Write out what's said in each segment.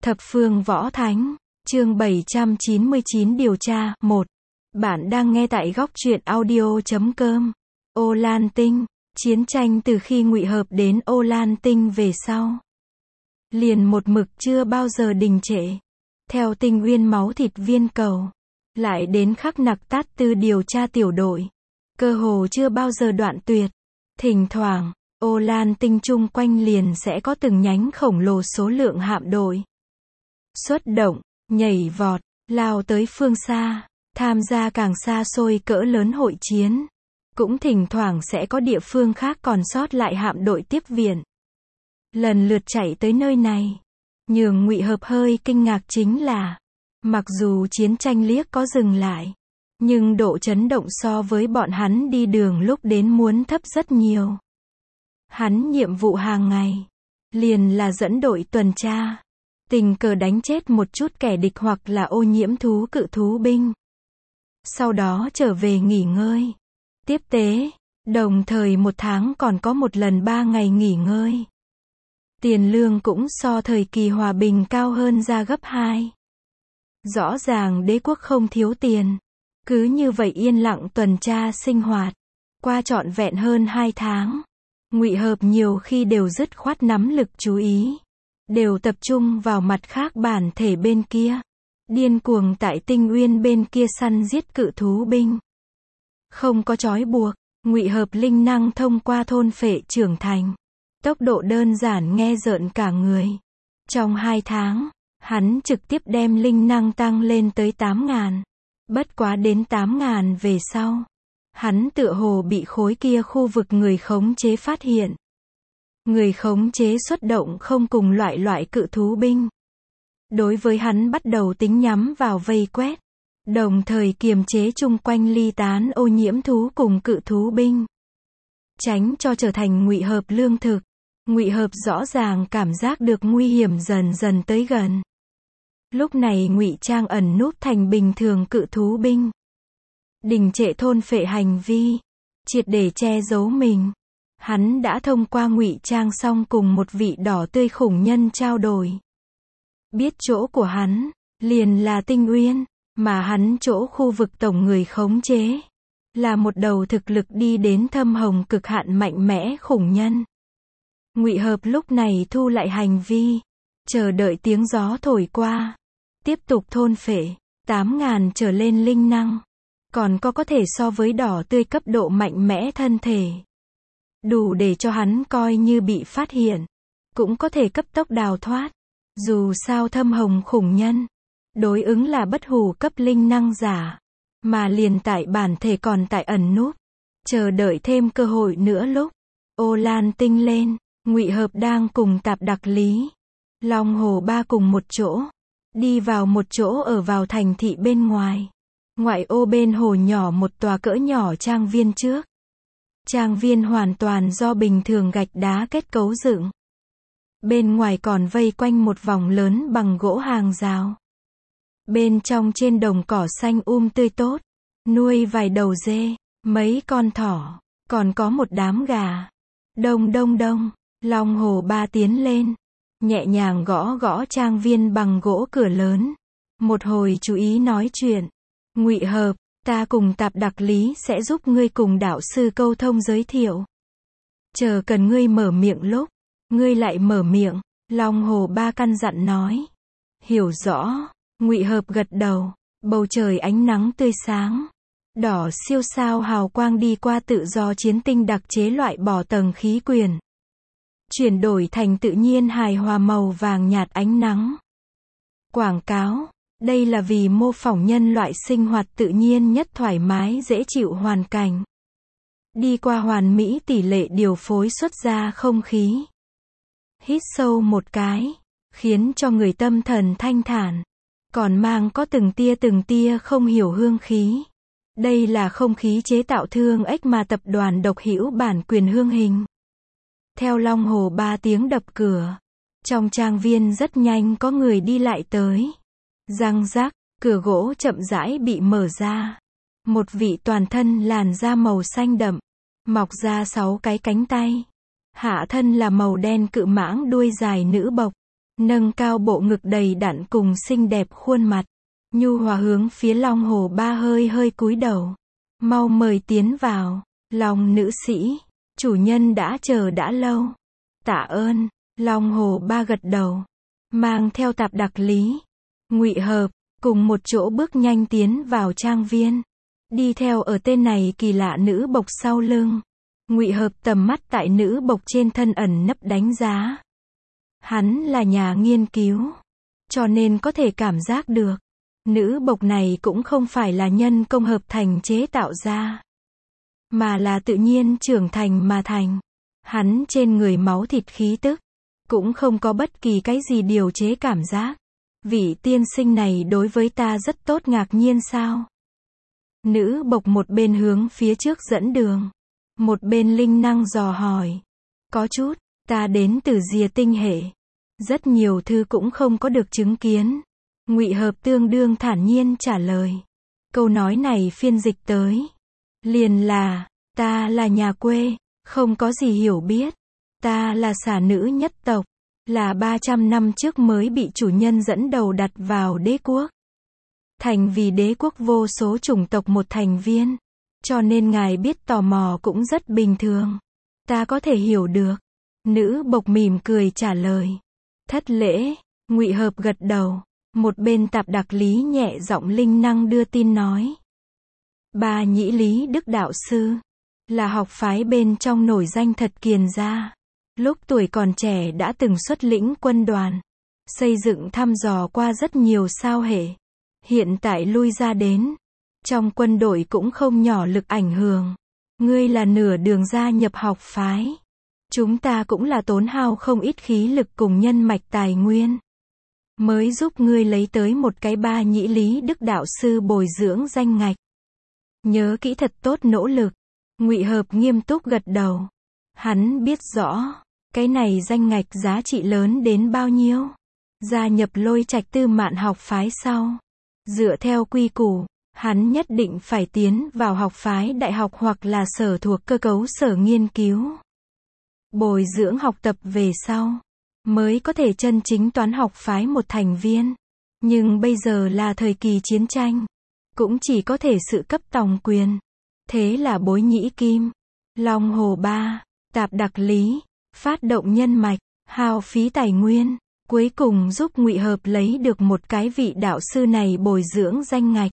Thập phương võ thánh, chương 799 điều tra, 1. Bạn đang nghe tại góc truyện audio.com. Ô Lan Tinh, chiến tranh từ khi Ngụy Hợp đến Ô Lan Tinh về sau, liền một mực chưa bao giờ đình trệ. Theo Tinh Uyên máu thịt viên cầu, lại đến Khắc Nặc Tát Tư điều tra tiểu đội, cơ hồ chưa bao giờ đoạn tuyệt. Thỉnh thoảng, Ô Lan Tinh chung quanh liền sẽ có từng nhánh khổng lồ số lượng hạm đội xuất động, nhảy vọt, lao tới phương xa, tham gia càng xa xôi cỡ lớn hội chiến. Cũng thỉnh thoảng sẽ có địa phương khác còn sót lại hạm đội tiếp viện, lần lượt chạy tới nơi này. Nhường Ngụy Hợp hơi kinh ngạc chính là, mặc dù chiến tranh liếc có dừng lại, nhưng độ chấn động so với bọn hắn đi đường lúc đến muốn thấp rất nhiều. Hắn nhiệm vụ hàng ngày liền là dẫn đội tuần tra, tình cờ đánh chết một chút kẻ địch hoặc là ô nhiễm thú cự thú binh, sau đó trở về nghỉ ngơi, tiếp tế, đồng thời một tháng còn có một lần 3 ngày nghỉ ngơi. Tiền lương cũng so thời kỳ hòa bình cao hơn ra gấp 2. Rõ ràng đế quốc không thiếu tiền. Cứ như vậy yên lặng tuần tra sinh hoạt, qua trọn vẹn hơn 2 tháng. Ngụy Hợp nhiều khi đều dứt khoát nắm lực chú ý, đều tập trung vào mặt khác bản thể bên kia, điên cuồng tại Tinh Uyên bên kia săn giết cự thú binh. Không có trói buộc, Ngụy Hợp linh năng thông qua thôn phệ trưởng thành, tốc độ đơn giản nghe rợn cả người. Trong 2 tháng, hắn trực tiếp đem linh năng tăng lên tới 8.000. Bất quá đến 8.000 về sau, hắn tựa hồ bị khối kia khu vực người khống chế phát hiện. Người khống chế xuất động không cùng loại cự thú binh. Đối với hắn bắt đầu tính nhắm vào vây quét, đồng thời kiềm chế chung quanh ly tán ô nhiễm thú cùng cự thú binh, tránh cho trở thành Ngụy Hợp lương thực. Ngụy Hợp rõ ràng cảm giác được nguy hiểm dần dần tới gần. Lúc này ngụy trang ẩn núp thành bình thường cự thú binh, đình trệ thôn phệ hành vi, triệt để che giấu mình. Hắn đã thông qua ngụy trang xong cùng một vị đỏ tươi khủng nhân trao đổi. Biết chỗ của hắn liền là Tinh Uyên, mà hắn chỗ khu vực tổng người khống chế là một đầu thực lực đi đến thâm hồng cực hạn mạnh mẽ khủng nhân. Ngụy Hợp lúc này thu lại hành vi, chờ đợi tiếng gió thổi qua, tiếp tục thôn phệ 8.000 trở lên linh năng, còn có thể so với đỏ tươi cấp độ mạnh mẽ thân thể, đủ để cho hắn coi như bị phát hiện, cũng có thể cấp tốc đào thoát. Dù sao thâm hồng khủng nhân đối ứng là bất hủ cấp linh năng giả, mà liền tại bản thể còn tại ẩn núp, chờ đợi thêm cơ hội nữa. Lúc Ô Lan Tinh lên, Ngụy Hợp đang cùng Tạp Đặc Lý, Long Hồ Ba cùng một chỗ, đi vào một chỗ ở vào thành thị bên ngoài. Ngoại ô bên hồ nhỏ một tòa cỡ nhỏ trang viên trước. Trang viên hoàn toàn do bình thường gạch đá kết cấu dựng. Bên ngoài còn vây quanh một vòng lớn bằng gỗ hàng rào. Bên trong trên đồng cỏ xanh tươi tốt, nuôi vài đầu dê, mấy con thỏ, còn có một đám gà. Đông đông đông, Long Hồ Ba tiến lên, nhẹ nhàng gõ gõ trang viên bằng gỗ cửa lớn. Một hồi chú ý nói chuyện. Ngụy Hợp, ta cùng Tạp Đặc Lý sẽ giúp ngươi cùng đạo sư câu thông giới thiệu. Chờ cần ngươi mở miệng lúc, ngươi lại mở miệng, Long Hồ Ba căn dặn nói. Hiểu rõ. Ngụy Hợp gật đầu. Bầu trời ánh nắng tươi sáng, đỏ siêu sao hào quang đi qua tự do chiến tinh đặc chế loại bỏ tầng khí quyển, chuyển đổi thành tự nhiên hài hòa màu vàng nhạt ánh nắng. Quảng cáo, đây là vì mô phỏng nhân loại sinh hoạt tự nhiên nhất thoải mái dễ chịu hoàn cảnh. Đi qua hoàn mỹ tỷ lệ điều phối xuất ra không khí. Hít sâu một cái, khiến cho người tâm thần thanh thản, còn mang có từng tia không hiểu hương khí. Đây là không khí chế tạo thương ếch mà tập đoàn độc hữu bản quyền hương hình. Theo Long Hồ Ba tiếng đập cửa, trong trang viên rất nhanh có người đi lại tới. Răng rắc, cửa gỗ chậm rãi bị mở ra. Một vị toàn thân làn da màu xanh đậm, mọc ra 6 cái cánh tay. Hạ thân là màu đen cự mãng đuôi dài nữ bộc. nâng cao bộ ngực đầy đặn cùng xinh đẹp khuôn mặt. Nhu hòa hướng phía Long Hồ Ba hơi hơi cúi đầu. Mau mời tiến vào, Long nữ sĩ, chủ nhân đã chờ đã lâu. Tạ ơn, Long Hồ Ba gật đầu. Mang theo Tạp Đặc Lý, Ngụy Hợp, cùng một chỗ bước nhanh tiến vào trang viên. Đi theo ở tên này kỳ lạ nữ bộc sau lưng. Ngụy Hợp tầm mắt tại nữ bộc trên thân ẩn nấp đánh giá. Hắn là nhà nghiên cứu, cho nên có thể cảm giác được. Nữ bộc này cũng không phải là nhân công hợp thành chế tạo ra, mà là tự nhiên trưởng thành mà thành. Hắn trên người máu thịt khí tức, cũng không có bất kỳ cái gì điều chế cảm giác. Vị tiên sinh này đối với ta rất tốt, ngạc nhiên sao? Nữ bộc một bên hướng phía trước dẫn đường, một bên linh năng dò hỏi. Có chút, ta đến từ Diệt Tinh hệ. Rất nhiều thứ cũng không có được chứng kiến. Ngụy Hợp tương đương thản nhiên trả lời. Câu nói này phiên dịch tới liền là, ta là nhà quê, không có gì hiểu biết. Ta là xà nữ nhất tộc, là 300 năm trước mới bị chủ nhân dẫn đầu đặt vào đế quốc. Thành vì đế quốc vô số chủng tộc một thành viên. Cho nên ngài biết tò mò cũng rất bình thường. Ta có thể hiểu được. Nữ bộc mỉm cười trả lời. Thất lễ, Ngụy Hợp gật đầu. Một bên Tạp Đặc Lý nhẹ giọng linh năng đưa tin nói. Ba Nhĩ Lý Đức đạo sư, là học phái bên trong nổi danh thật kiền gia. Lúc tuổi còn trẻ đã từng xuất lĩnh quân đoàn, xây dựng thăm dò qua rất nhiều sao hệ. Hiện tại lui ra đến, trong quân đội cũng không nhỏ lực ảnh hưởng. Ngươi là nửa đường gia nhập học phái. Chúng ta cũng là tốn hao không ít khí lực cùng nhân mạch tài nguyên, mới giúp ngươi lấy tới một cái Ba Nhĩ Lý Đức đạo sư bồi dưỡng danh ngạch. Nhớ kỹ thật tốt nỗ lực. Ngụy Hợp nghiêm túc gật đầu. Hắn biết rõ, cái này danh ngạch giá trị lớn đến bao nhiêu. Gia nhập Lôi Trạch Tư Mạn học phái sau, dựa theo quy củ, hắn nhất định phải tiến vào học phái đại học hoặc là sở thuộc cơ cấu sở nghiên cứu. Bồi dưỡng học tập về sau, mới có thể chân chính toán học phái một thành viên. Nhưng bây giờ là thời kỳ chiến tranh, cũng chỉ có thể sự cấp tòng quyền. Thế là Bối Nhĩ Kim, Long Hồ Ba, Tạp Đặc Lý, phát động nhân mạch, hao phí tài nguyên, cuối cùng giúp Ngụy Hợp lấy được một cái vị đạo sư này bồi dưỡng danh ngạch.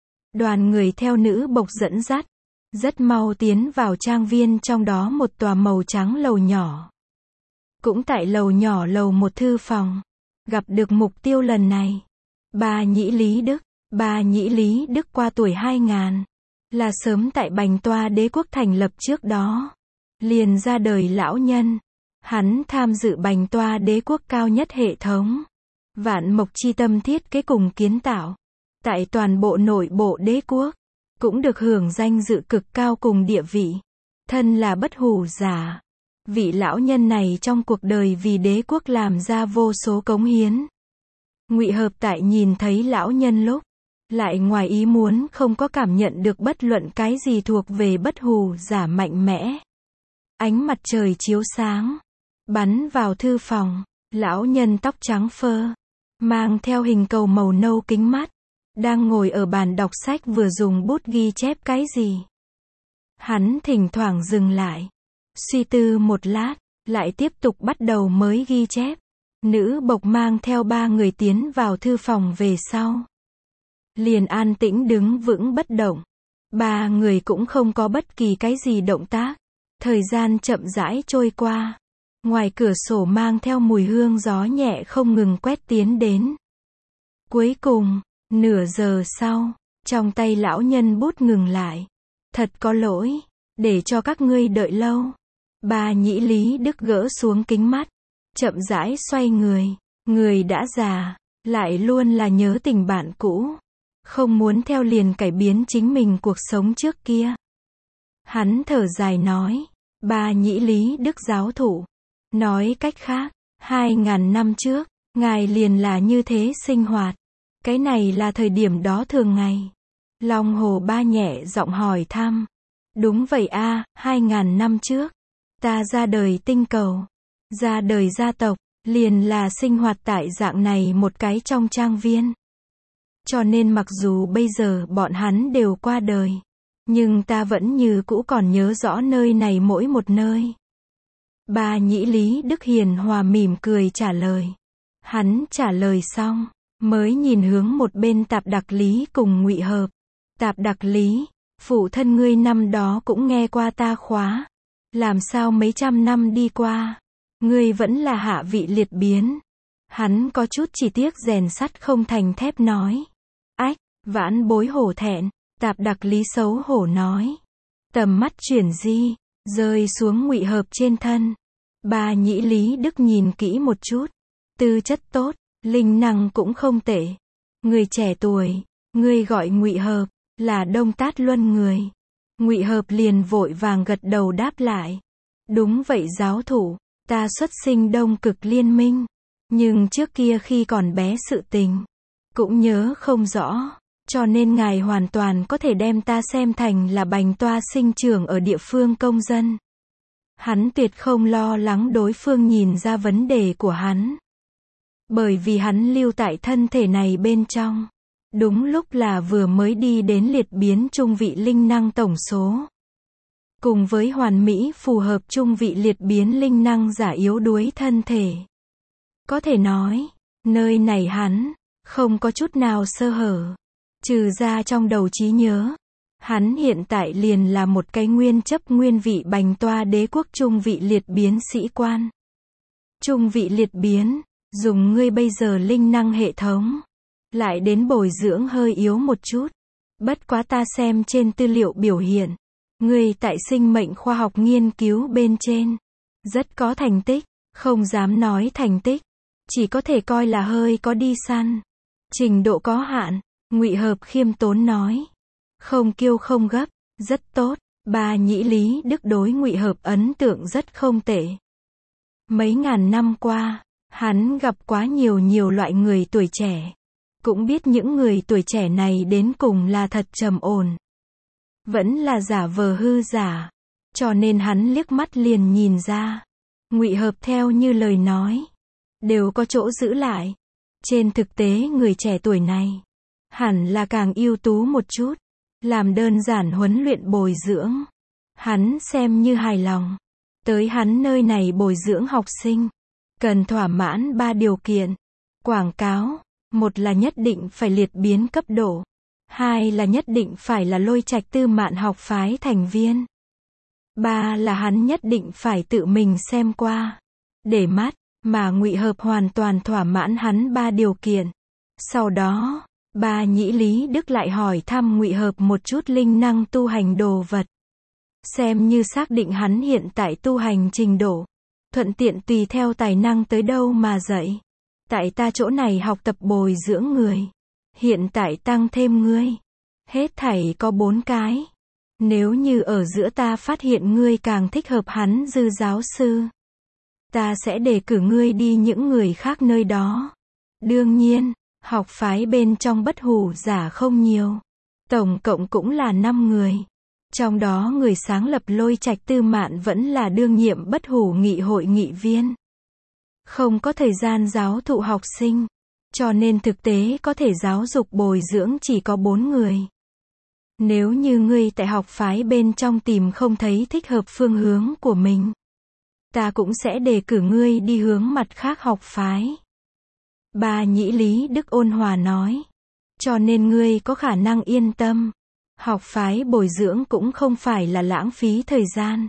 Đoàn người theo nữ bộc dẫn dắt, rất mau tiến vào trang viên, trong đó một tòa màu trắng lầu nhỏ. Cũng tại lầu nhỏ lầu một thư phòng, gặp được mục tiêu lần này. Ba Nhĩ Lý Đức. Ba Nhĩ Lý Đức qua tuổi 2000, là sớm tại Bành Toa đế quốc thành lập trước đó, liền ra đời lão nhân. Hắn tham dự Bành Toa đế quốc cao nhất hệ thống Vạn Mộc Chi Tâm thiết kế cùng kiến tạo. Tại toàn bộ nội bộ đế quốc, cũng được hưởng danh dự cực cao cùng địa vị. Thân là bất hủ giả. Vị lão nhân này trong cuộc đời vì đế quốc làm ra vô số cống hiến. Ngụy Hợp tại nhìn thấy lão nhân lúc, lại ngoài ý muốn không có cảm nhận được bất luận cái gì thuộc về bất hủ giả mạnh mẽ. Ánh mặt trời chiếu sáng, bắn vào thư phòng. Lão nhân tóc trắng phơ, mang theo hình cầu màu nâu kính mắt, đang ngồi ở bàn đọc sách vừa dùng bút ghi chép cái gì. Hắn thỉnh thoảng dừng lại, suy tư một lát, lại tiếp tục bắt đầu mới ghi chép. Nữ bộc mang theo 3 người tiến vào thư phòng về sau, liền an tĩnh đứng vững bất động. 3 người cũng không có bất kỳ cái gì động tác. Thời gian chậm rãi trôi qua. Ngoài cửa sổ mang theo mùi hương gió nhẹ không ngừng quét tiến đến. Cuối cùng, nửa giờ sau, trong tay lão nhân bút ngừng lại. Thật có lỗi, để cho các ngươi đợi lâu. Ba Nhĩ Lý Đức gỡ xuống kính mắt, chậm rãi xoay người. Người đã già, lại luôn là nhớ tình bạn cũ. Không muốn theo liền cải biến chính mình cuộc sống trước kia. Hắn thở dài nói. Ba Nhĩ Lý Đức giáo thụ. Nói cách khác, 2000 năm trước, ngài liền là như thế sinh hoạt. Cái này là thời điểm đó thường ngày. Long Hồ Ba nhẹ giọng hỏi thăm. Đúng vậy a, 2000 năm trước. Ta ra đời tinh cầu. Ra đời gia tộc. liền là sinh hoạt tại dạng này một cái trong trang viên. Cho nên mặc dù bây giờ bọn hắn đều qua đời, nhưng ta vẫn như cũ còn nhớ rõ nơi này mỗi một nơi. Ba nhĩ Lý Đức hiền hòa mỉm cười trả lời. Hắn trả lời xong, mới nhìn hướng một bên Tạp Đặc Lý cùng Ngụy Hợp. Tạp Đặc Lý, phụ thân ngươi năm đó cũng nghe qua ta khóa. Làm sao mấy trăm năm đi qua, ngươi vẫn là hạ vị liệt biến. Hắn có chút chỉ tiếc rèn sắt không thành thép nói. Ách, vãn bối hổ thẹn, Tạp Đặc Lý xấu hổ nói. Tầm mắt chuyển di, rơi xuống Ngụy Hợp trên thân. Ba nhĩ Lý Đức nhìn kỹ một chút. Tư chất tốt, linh năng cũng không tệ. Người trẻ tuổi, ngươi gọi Ngụy Hợp, là Đông Tát Luân người. Ngụy Hợp liền vội vàng gật đầu đáp lại. Đúng vậy giáo thủ, ta xuất sinh Đông Cực Liên Minh. Nhưng trước kia khi còn bé sự tình, cũng nhớ không rõ. Cho nên ngài hoàn toàn có thể đem ta xem thành là bành toa sinh trưởng ở địa phương công dân. Hắn tuyệt không lo lắng đối phương nhìn ra vấn đề của hắn. Bởi vì hắn lưu tại thân thể này bên trong. Đúng lúc là vừa mới đi đến liệt biến trung vị linh năng tổng số. Cùng với hoàn mỹ phù hợp trung vị liệt biến linh năng giả yếu đuối thân thể. Có thể nói, nơi này hắn, không có chút nào sơ hở. Trừ ra trong đầu trí nhớ. Hắn hiện tại liền là một cái nguyên chấp nguyên vị bành toa đế quốc trung vị liệt biến sĩ quan. Trung vị liệt biến, dùng ngươi bây giờ linh năng hệ thống. Lại đến bồi dưỡng hơi yếu một chút. Bất quá ta xem trên tư liệu biểu hiện. Ngươi tại sinh mệnh khoa học nghiên cứu bên trên. Rất có thành tích, không dám nói thành tích. Chỉ có thể coi là hơi có đi săn. Trình độ có hạn, Ngụy Hợp khiêm tốn nói. Không kiêu không gấp, rất tốt. Ba nhĩ Lý Đức đối Ngụy Hợp ấn tượng rất không tệ. Mấy ngàn năm qua, hắn gặp quá nhiều loại người tuổi trẻ. Cũng biết những người tuổi trẻ này đến cùng là thật trầm ổn. Vẫn là giả vờ hư giả. Cho nên hắn liếc mắt liền nhìn ra. Ngụy Hợp theo như lời nói. Đều có chỗ giữ lại. Trên thực tế người trẻ tuổi này. Hẳn là càng ưu tú một chút. Làm đơn giản huấn luyện bồi dưỡng. Hắn xem như hài lòng. Tới hắn nơi này bồi dưỡng học sinh. Cần thỏa mãn 3 điều kiện. Quảng cáo. Một là nhất định phải liệt biến cấp độ. Hai là nhất định phải là Lôi Trạch Tư Mạn học phái thành viên. Ba là hắn nhất định phải tự mình xem qua. Để mắt, mà Ngụy Hợp hoàn toàn thỏa mãn hắn 3 điều kiện. Sau đó, ba nhĩ Lý Đức lại hỏi thăm Ngụy Hợp một chút linh năng tu hành đồ vật. Xem như xác định hắn hiện tại tu hành trình độ. Thuận tiện tùy theo tài năng tới đâu mà dạy. Tại ta chỗ này học tập bồi dưỡng người. Hiện tại tăng thêm ngươi. Hết thảy có 4 cái. Nếu như ở giữa ta phát hiện ngươi càng thích hợp hắn dư giáo sư. Ta sẽ đề cử ngươi đi những người khác nơi đó. Đương nhiên, học phái bên trong bất hủ giả không nhiều. Tổng cộng cũng là 5 người. Trong đó người sáng lập Lôi Trạch Tư Mạn vẫn là đương nhiệm bất hủ nghị hội nghị viên. Không có thời gian giáo thụ học sinh. Cho nên thực tế có thể giáo dục bồi dưỡng chỉ có 4 người. Nếu như ngươi tại học phái bên trong tìm không thấy thích hợp phương hướng của mình. Ta cũng sẽ đề cử ngươi đi hướng mặt khác học phái. Ba nhĩ Lý Đức ôn hòa nói. Cho nên ngươi có khả năng yên tâm. Học phái bồi dưỡng cũng không phải là lãng phí thời gian.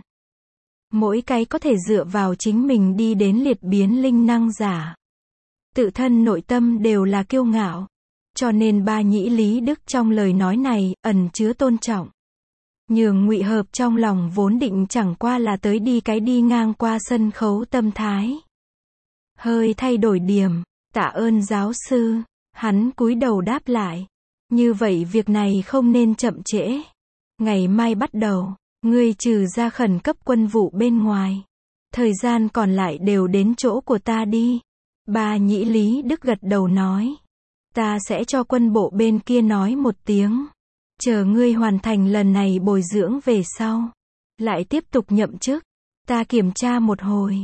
Mỗi cái có thể dựa vào chính mình đi đến liệt biến linh năng giả. Tự thân nội tâm đều là kiêu ngạo. Cho nên ba nhĩ Lý Đức trong lời nói này ẩn chứa tôn trọng. Nhường Ngụy Hợp trong lòng vốn định chẳng qua là tới đi ngang qua sân khấu tâm thái. Hơi thay đổi điểm, tạ ơn giáo sư. Hắn cúi đầu đáp lại. Như vậy việc này không nên chậm trễ. Ngày mai bắt đầu, ngươi trừ ra khẩn cấp quân vụ bên ngoài. Thời gian còn lại đều đến chỗ của ta đi. Ba nhĩ Lý Đức gật đầu nói. Ta sẽ cho quân bộ bên kia nói một tiếng. Chờ ngươi hoàn thành lần này bồi dưỡng về sau. Lại tiếp tục nhậm chức. Ta kiểm tra một hồi.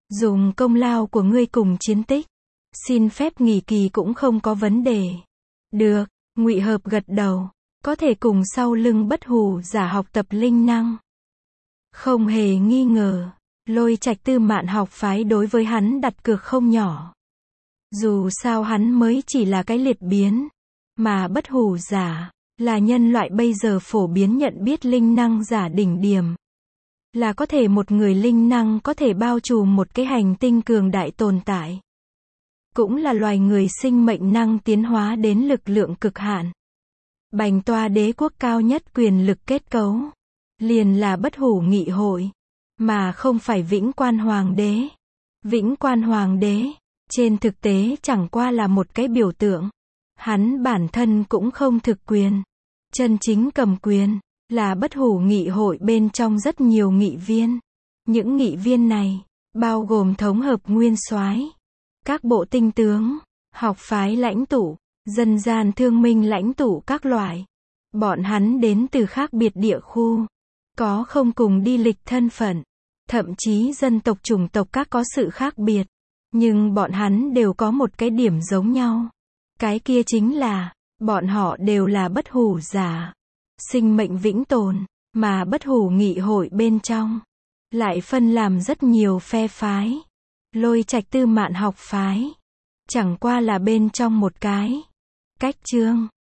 Dùng công lao của ngươi cùng chiến tích, xin phép nghỉ kỳ cũng không có vấn đề. Được, Ngụy Hợp gật đầu, có thể cùng sau lưng Bất Hủ Giả học tập linh năng. Không hề nghi ngờ, Lôi Trạch Tư Mạn học phái đối với hắn đặt cược không nhỏ. Dù sao hắn mới chỉ là cái liệt biến, mà Bất Hủ Giả là nhân loại bây giờ phổ biến nhận biết linh năng giả đỉnh điểm. Là có thể một người linh năng có thể bao trùm một cái hành tinh cường đại tồn tại. Cũng là loài người sinh mệnh năng tiến hóa đến lực lượng cực hạn. Bành toa đế quốc cao nhất quyền lực kết cấu liền là Bất Hủ Nghị hội, mà không phải Vĩnh Quan Hoàng đế. Vĩnh Quan Hoàng đế, trên thực tế chẳng qua là một cái biểu tượng. Hắn bản thân cũng không thực quyền. Chân chính cầm quyền là Bất Hủ Nghị hội bên trong rất nhiều nghị viên. Những nghị viên này bao gồm thống hợp nguyên soái, các bộ tinh tướng, học phái lãnh tụ, dân gian thương minh lãnh tụ các loại. Bọn hắn đến từ khác biệt địa khu, có không cùng đi lịch thân phận, thậm chí dân tộc chủng tộc các có sự khác biệt. Nhưng bọn hắn đều có một cái điểm giống nhau. Cái kia chính là, bọn họ đều là Bất Hủ Giả. Sinh mệnh vĩnh tồn, mà Bất Hủ Nghị hội bên trong lại phân làm rất nhiều phe phái. Lôi Trạch Tư Mạn học phái chẳng qua là bên trong một cái. Cách chương